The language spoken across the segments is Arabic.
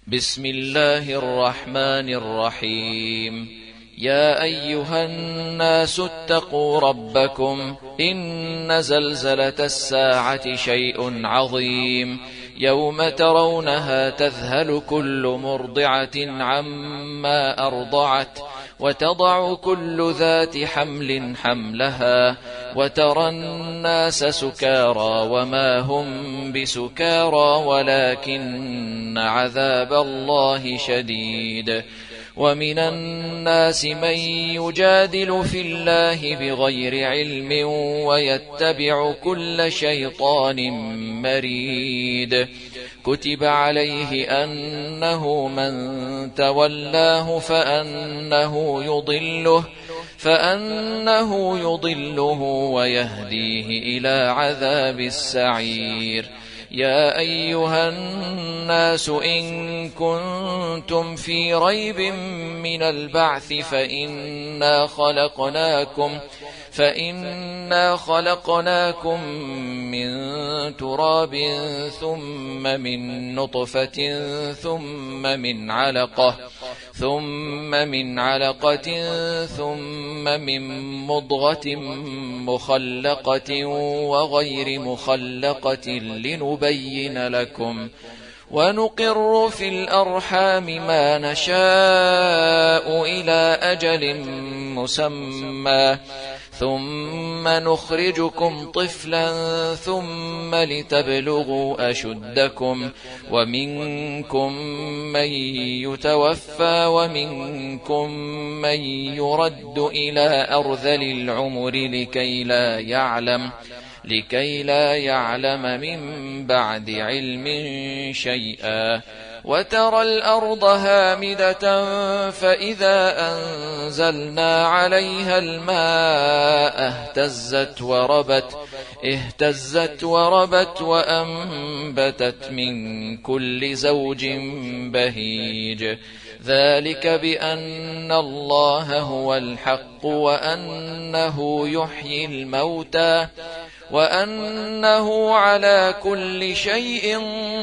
بسم الله الرحمن الرحيم. يا أيها الناس اتقوا ربكم إن زلزلة الساعة شيء عظيم يوم ترونها تذهل كل مرضعة عما أرضعت وتضع كل ذات حمل حملها وترى الناس سكارى وما هم بسكارى ولكن عذاب الله شديد. ومن الناس من يجادل في الله بغير علم ويتبع كل شيطان مريد. كتب عليه أنه من تولاه فأنه يضله ويهديه إلى عذاب السعير. يا أيها الناس إن كنتم في ريب من البعث فإنا خلقناكم من تراب ثم من نطفة ثم من علقة ثم من مضغة مخلقة وغير مخلقة لنبين لكم ونقر في الأرحام ما نشاء إلى أجل مسمى ثم نخرجكم طفلا ثم لتبلغوا أشدكم ومنكم من يتوفى ومنكم من يرد إلى أرذل العمر لكي لا يعلم من بعد علم شيئا. وترى الأرض هامدة فإذا أنزلنا عليها الماء اهتزت وربت وأنبتت من كل زوج بهيج. ذلك بأن الله هو الحق وأنه يحيي الموتى وأنه على كل شيء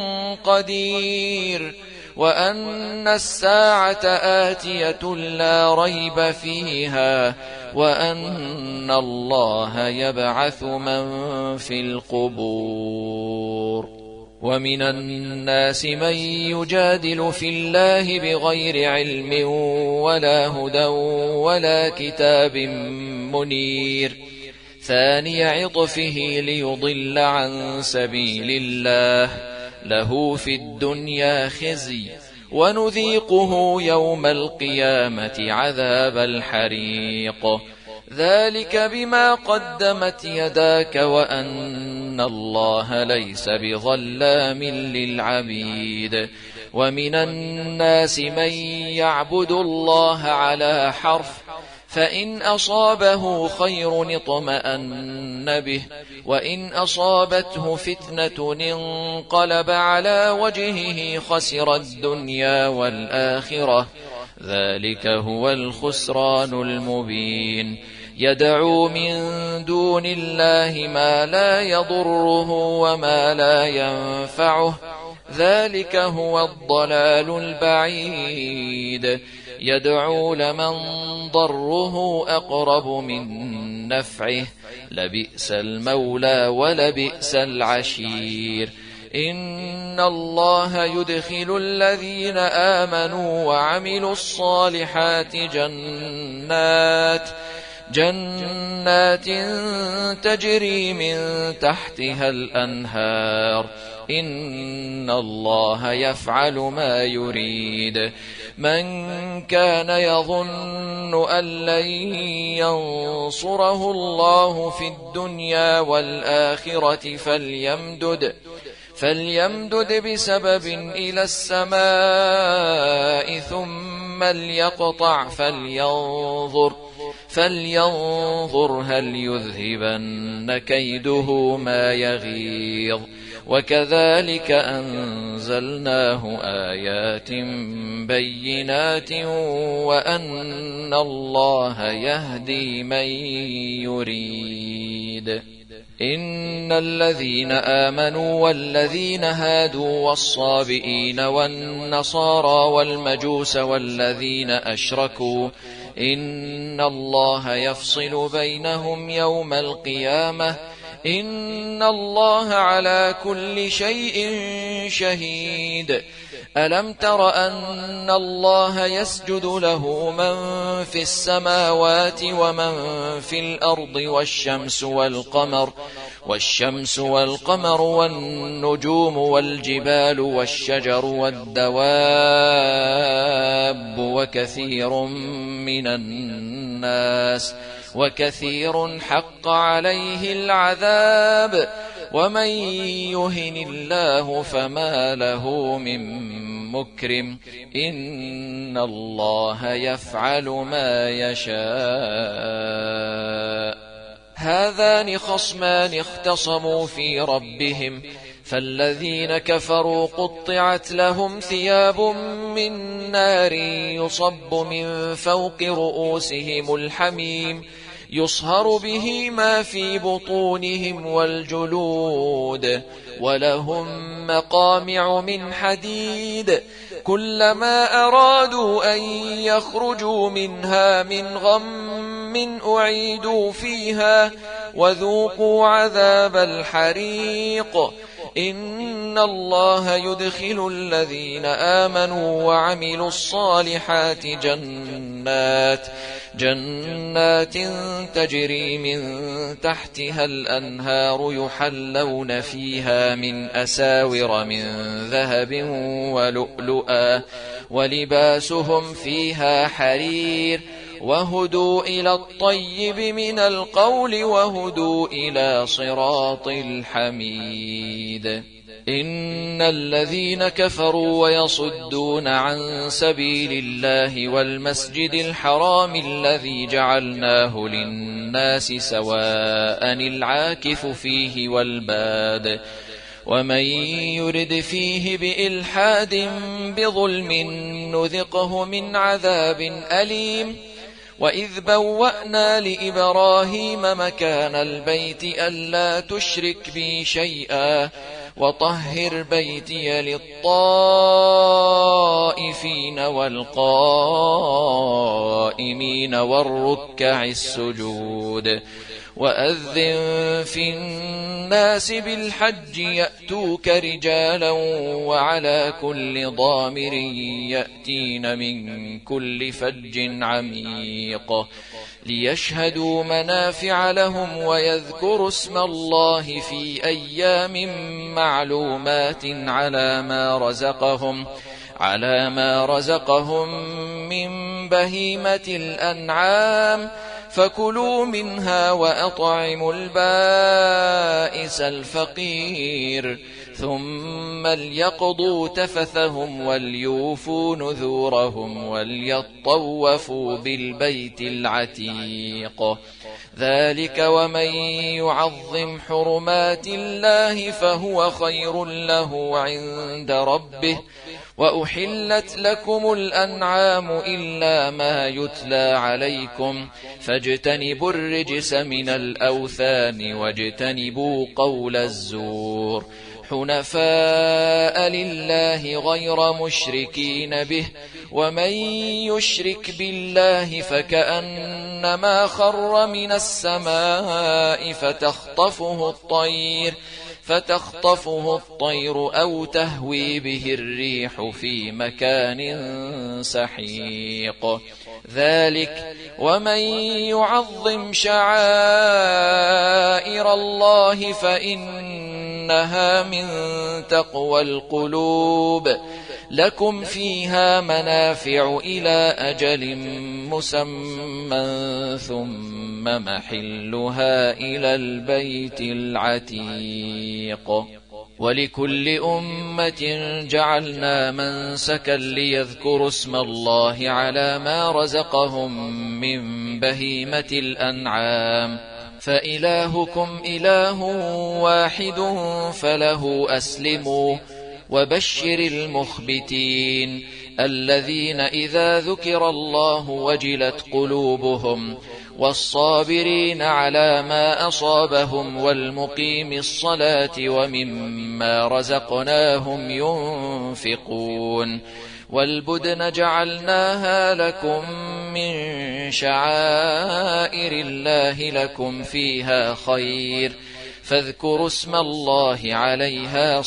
قدير وأن الساعة آتية لا ريب فيها وأن الله يبعث من في القبور. ومن الناس من يجادل في الله بغير علم ولا هدى ولا كتاب منير. ثاني عطفه ليضل عن سبيل الله له في الدنيا خزي ونذيقه يوم القيامة عذاب الحريق. ذلك بما قدمت يداك وأن الله ليس بظلام للعبيد. ومن الناس من يعبد الله على حرف فإن أصابه خير اطمأن به وإن أصابته فتنة انقلب على وجهه خسر الدنيا والآخرة. ذلك هو الخسران المبين. يدعو من دون الله ما لا يضره وما لا ينفعه. ذلك هو الضلال البعيد. يدعو لمن ضره أقرب من نفعه لبئس المولى ولبئس العشير. إن الله يدخل الذين آمنوا وعملوا الصالحات جنات تجري من تحتها الأنهار. إن الله يفعل ما يريد. من كان يظن أن لن ينصره الله في الدنيا والآخرة فليمدد بسبب إلى السماء ثم ليقطع فلينظر هل يذهبن كيده ما يغيظ. وكذلك أنزلناه آيات بينات وأن الله يهدي من يريد. إن الذين آمنوا والذين هادوا والصابئين والنصارى والمجوس والذين أشركوا إن الله يفصل بينهم يوم القيامة إن الله على كل شيء شهيد. ألم تر أن الله يسجد له من في السماوات ومن في الأرض والشمس والقمر والنجوم والجبال والشجر والدواب وكثير حق عليه العذاب ومن يهن الله فما له من مكرم إن الله يفعل ما يشاء. هذان خصمان اختصموا في ربهم فالذين كفروا قطعت لهم ثياب من نار يصب من فوق رؤوسهم الحميم يصهر به ما في بطونهم والجلود ولهم مقامع من حديد كلما أرادوا أن يخرجوا منها من غم أعيدوا فيها وذوقوا عذاب الحريق. إن الله يدخل الذين آمنوا وعملوا الصالحات جنات تجري من تحتها الأنهار يحلون فيها من أساور من ذهب ولؤلؤا ولباسهم فيها حرير وهدوا إلى الطيب من القول وهدوا إلى صراط الحميد. إن الذين كفروا ويصدون عن سبيل الله والمسجد الحرام الذي جعلناه للناس سواء العاكف فيه والباد ومن يرد فيه بإلحاد بظلم نذقه من عذاب أليم. وإذ بوأنا لإبراهيم مكان البيت ألا تشرك بي شيئا وطهر بيتي للطائفين والقائمين والركع السجود وأذن في الناس بالحج يأتوك رجالا وعلى كل ضامر يأتين من كل فج عميق ليشهدوا منافع لهم ويذكروا اسم الله في أيام معلومات على ما رزقهم من بهيمة الأنعام فكلوا منها وأطعموا البائس الفقير ثم ليقضوا تفثهم وليوفوا نذورهم وليطوفوا بالبيت العتيق. ذلك ومن يعظم حرمات الله فهو خير له عند ربه. وأحلت لكم الأنعام إلا ما يتلى عليكم فاجتنبوا الرجس من الأوثان واجتنبوا قول الزور حنفاء لله غير مشركين به ومن يشرك بالله فكأنما خر من السماء فتخطفه الطير أو تهوي به الريح في مكان سحيق. ذلك ومن يعظم شعائر الله فإنها من تقوى القلوب. لكم فيها منافع إلى أجل مسمى ثم محلها إلى البيت العتيق. ولكل أمة جعلنا منسكا ليذكروا اسم الله على ما رزقهم من بهيمة الأنعام فإلهكم إله واحد فله أسلموا. وبشر المخبتين الذين إذا ذكر الله وجلت قلوبهم والصابرين على ما أصابهم والمقيم الصلاة ومما رزقناهم ينفقون والبدن جعلناها لكم من شعائر الله لكم فيها خير فاذكروا اسم الله عليها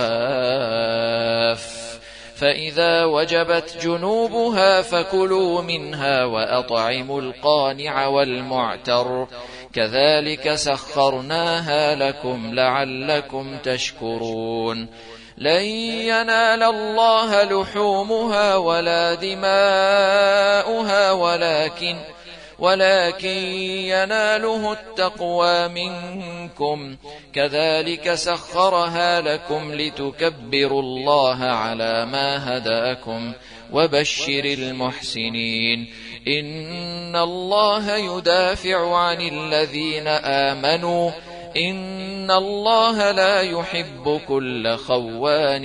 صواف فإذا وجبت جنوبها فكلوا منها وأطعموا القانع والمعتر كذلك سخرناها لكم لعلكم تشكرون لن ينال الله لحومها ولا دماؤها ولكن يناله التقوى منكم كذلك سخرها لكم لتكبروا الله على ما هداكم وبشر المحسنين إن الله يدافع عن الذين آمنوا إن الله لا يحب كل خوان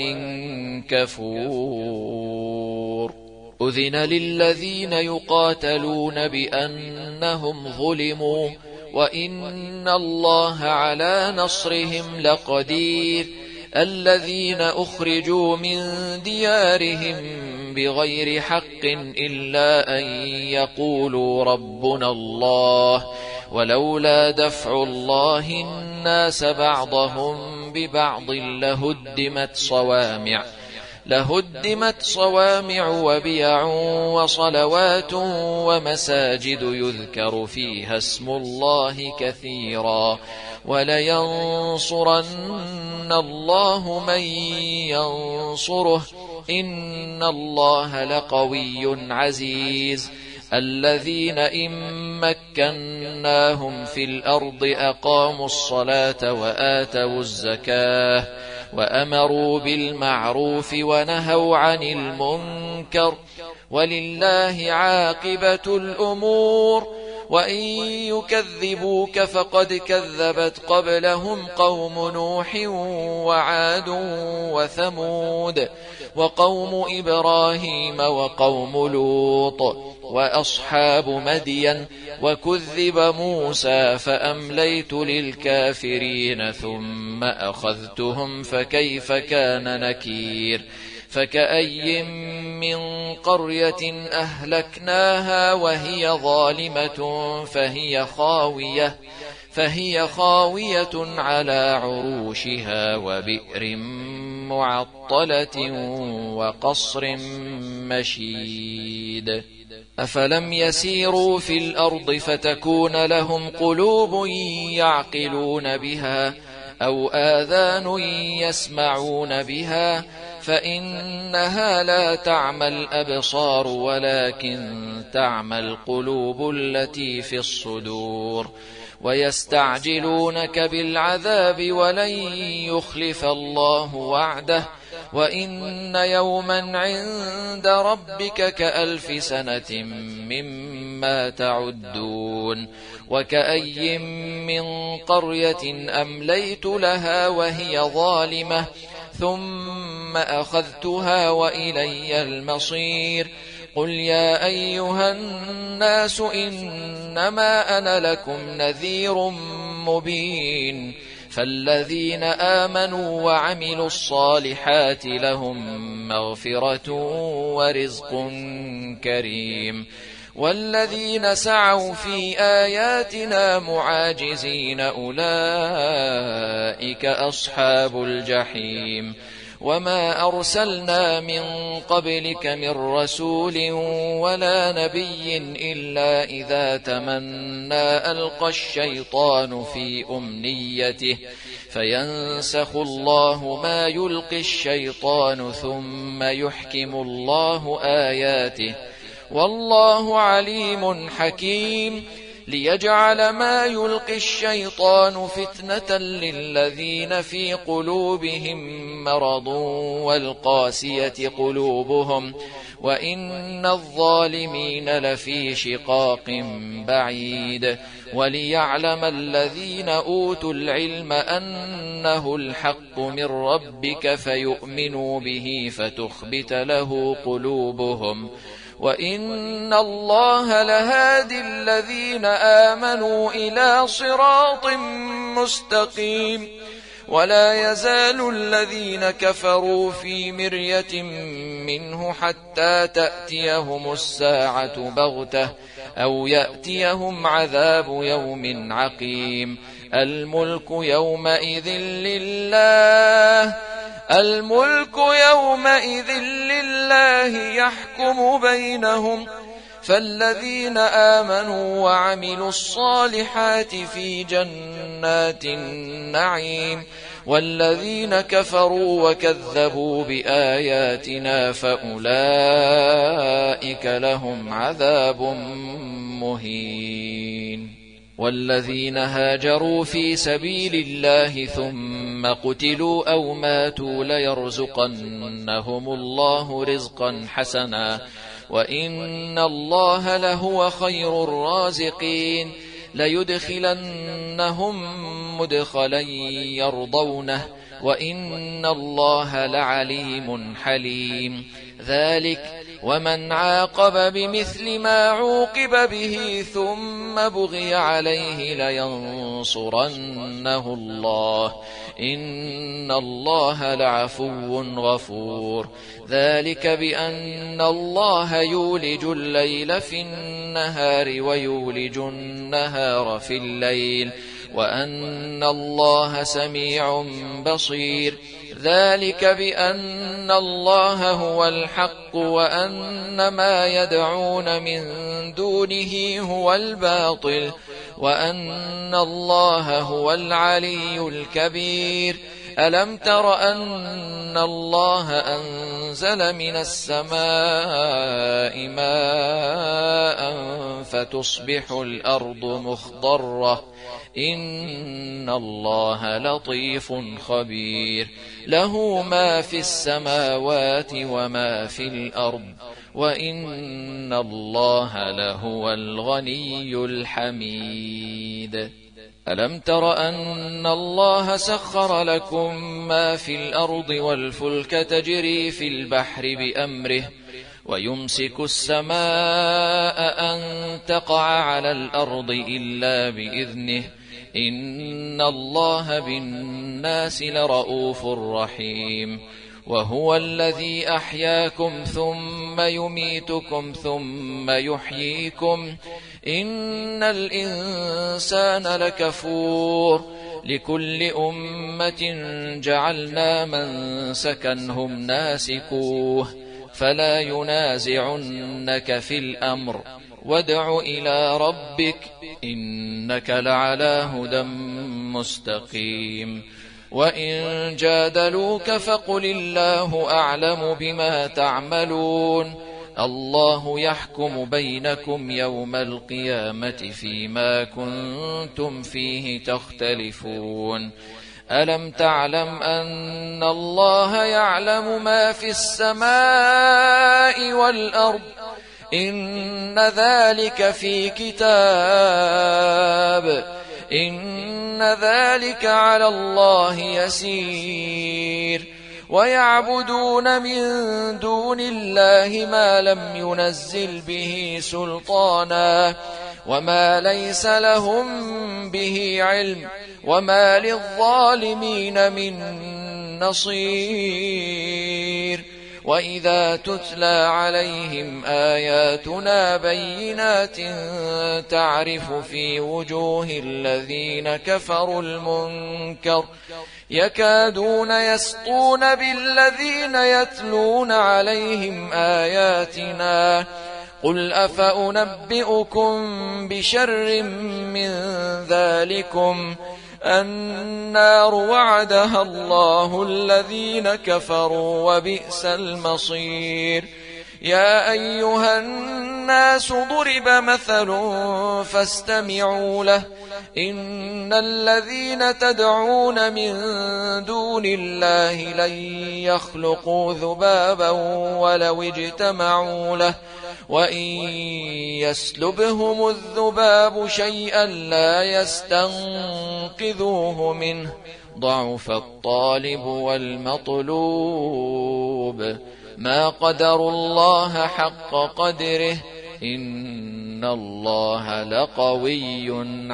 كفور أذن للذين يقاتلون بأنهم ظلموا وإن الله على نصرهم لقدير الذين أخرجوا من ديارهم بغير حق إلا أن يقولوا ربنا الله ولولا دفع الله الناس بعضهم ببعض لهدمت صوامع وبيع وصلوات ومساجد يذكر فيها اسم الله كثيرا ولينصرن الله من ينصره إن الله لقوي عزيز الذين إن مكناهم في الأرض أقاموا الصلاة وآتوا الزكاة وأمروا بالمعروف ونهوا عن المنكر ولله عاقبة الأمور وإن يكذبوك فقد كذبت قبلهم قوم نوح وعاد وثمود وقوم إبراهيم وقوم لوط وأصحاب مدين وكذب موسى فأمليت للكافرين ثم أخذتهم فكيف كان نكير فكأي من قرية أهلكناها وهي ظالمة فهي خاوية على عروشها وبئر معطلة وقصر مشيد أفلم يسيروا في الأرض فتكون لهم قلوب يعقلون بها أو آذان يسمعون بها فإنها لا تعمى الأبصار ولكن تعمى القلوب التي في الصدور ويستعجلونك بالعذاب ولن يخلف الله وعده وإن يوما عند ربك كألف سنة مما تعدون وكأي من قرية أمليت لها وهي ظالمة ثم أخذتها وإلي المصير قل يا أيها الناس إنما أنا لكم نذير مبين فالذين آمنوا وعملوا الصالحات لهم مغفرة ورزق كريم والذين سعوا في آياتنا معاجزين أولئك أصحاب الجحيم وما أرسلنا من قبلك من رسول ولا نبي إلا إذا تمنى ألقى الشيطان في أمنيته فينسخ الله ما يلقي الشيطان ثم يحكم الله آياته والله عليم حكيم ليجعل ما يلقي الشيطان فتنة للذين في قلوبهم مرض والقاسية قلوبهم وإن الظالمين لفي شقاق بعيد وليعلم الذين أوتوا العلم أنه الحق من ربك فيؤمنوا به فتخبت له قلوبهم وإن الله لهادي الذين آمنوا إلى صراط مستقيم. ولا يزال الذين كفروا في مرية منه حتى تأتيهم الساعة بغتة أو يأتيهم عذاب يوم عقيم. الملك يومئذ لله يحكم بينهم. فالذين آمنوا وعملوا الصالحات في جنات النعيم، والذين كفروا وكذبوا بآياتنا فأولئك لهم عذاب مهين. والذين هاجروا في سبيل الله ثم قتلوا أو ماتوا ليرزقنهم الله رزقا حسنا وإن الله لهو خير الرازقين. ليدخلنهم مدخلا يرضونه وإن الله لعليم حليم. ذلك ومن عاقب بمثل ما عوقب به ثم بغي عليه لينصرنه الله إن الله لعفو غفور. ذلك بأن الله يولج الليل في النهار ويولج النهار في الليل وأن الله سميع بصير. ذلك بأن الله هو الحق وأن ما يدعون من دونه هو الباطل وأن الله هو العلي الكبير. ألم تر أن الله أنزل من السماء ماء فتصبح الأرض مخضرة إن الله لطيف خبير. له ما في السماوات وما في الأرض وإن الله لهو الغني الحميد. ألم تر أن الله سخر لكم ما في الأرض والفلك تجري في البحر بأمره ويمسك السماء أن تقع على الأرض إلا بإذنه إن الله بالناس لرؤوف رحيم. وهو الذي أحياكم ثم يميتكم ثم يحييكم إن الإنسان لكفور. لكل أمة جعلنا منسكا هم ناسكوه فلا ينازعنك في الأمر وادع إلى ربك إنك لعلى هدى مستقيم. وإن جادلوك فقل الله أعلم بما تعملون الله يحكم بينكم يوم القيامة فيما كنتم فيه تختلفون. ألم تعلم أن الله يعلم ما في السماء والأرض إن ذلك في كتاب إن ذلك على الله يسير. ويعبدون من دون الله ما لم ينزل به سلطانا وما ليس لهم به علم وما للظالمين من نصير. وإذا تتلى عليهم آياتنا بينات تعرف في وجوه الذين كفروا المنكر يكادون يسطون بالذين يتلون عليهم آياتنا قل أفأنبئكم بشر من ذلكم النار وعدها الله الذين كفروا وبئس المصير. يا أيها الناس ضرب مثل فاستمعوا له إن الذين تدعون من دون الله لن يخلقوا ذبابا ولو اجتمعوا له وإن يسلبهم الذباب شيئا لا يستنقذوه منه ضعف الطالب والمطلوب. ما قدروا الله حق قدره إن الله لقوي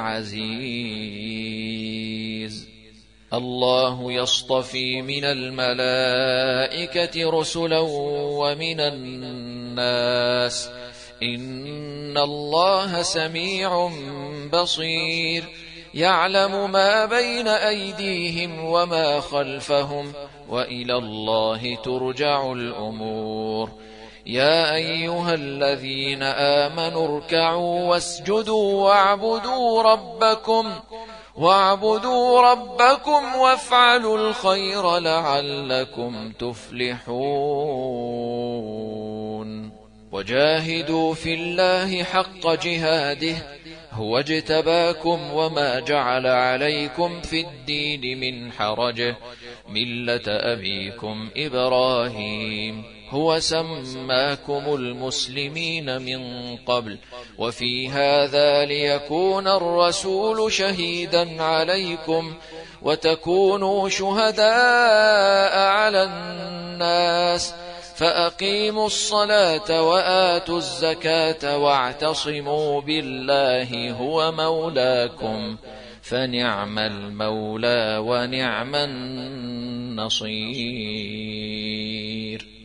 عزيز. الله يصطفي من الملائكة رسلا ومن الناس إن الله سميع بصير يعلم ما بين أيديهم وما خلفهم وإلى الله ترجع الأمور. يا أيها الذين آمنوا اركعوا واسجدوا واعبدوا ربكم وافعلوا الخير لعلكم تفلحون. وجاهدوا في الله حق جهاده هو اجتباكم وما جعل عليكم في الدين من حرج ملة أبيكم إبراهيم هو سماكم المسلمين من قبل وفي هذا ليكون الرسول شهيدا عليكم وتكونوا شهداء على الناس فأقيموا الصلاة وآتوا الزكاة واعتصموا بالله هو مولاكم فنعم المولى ونعم النصير.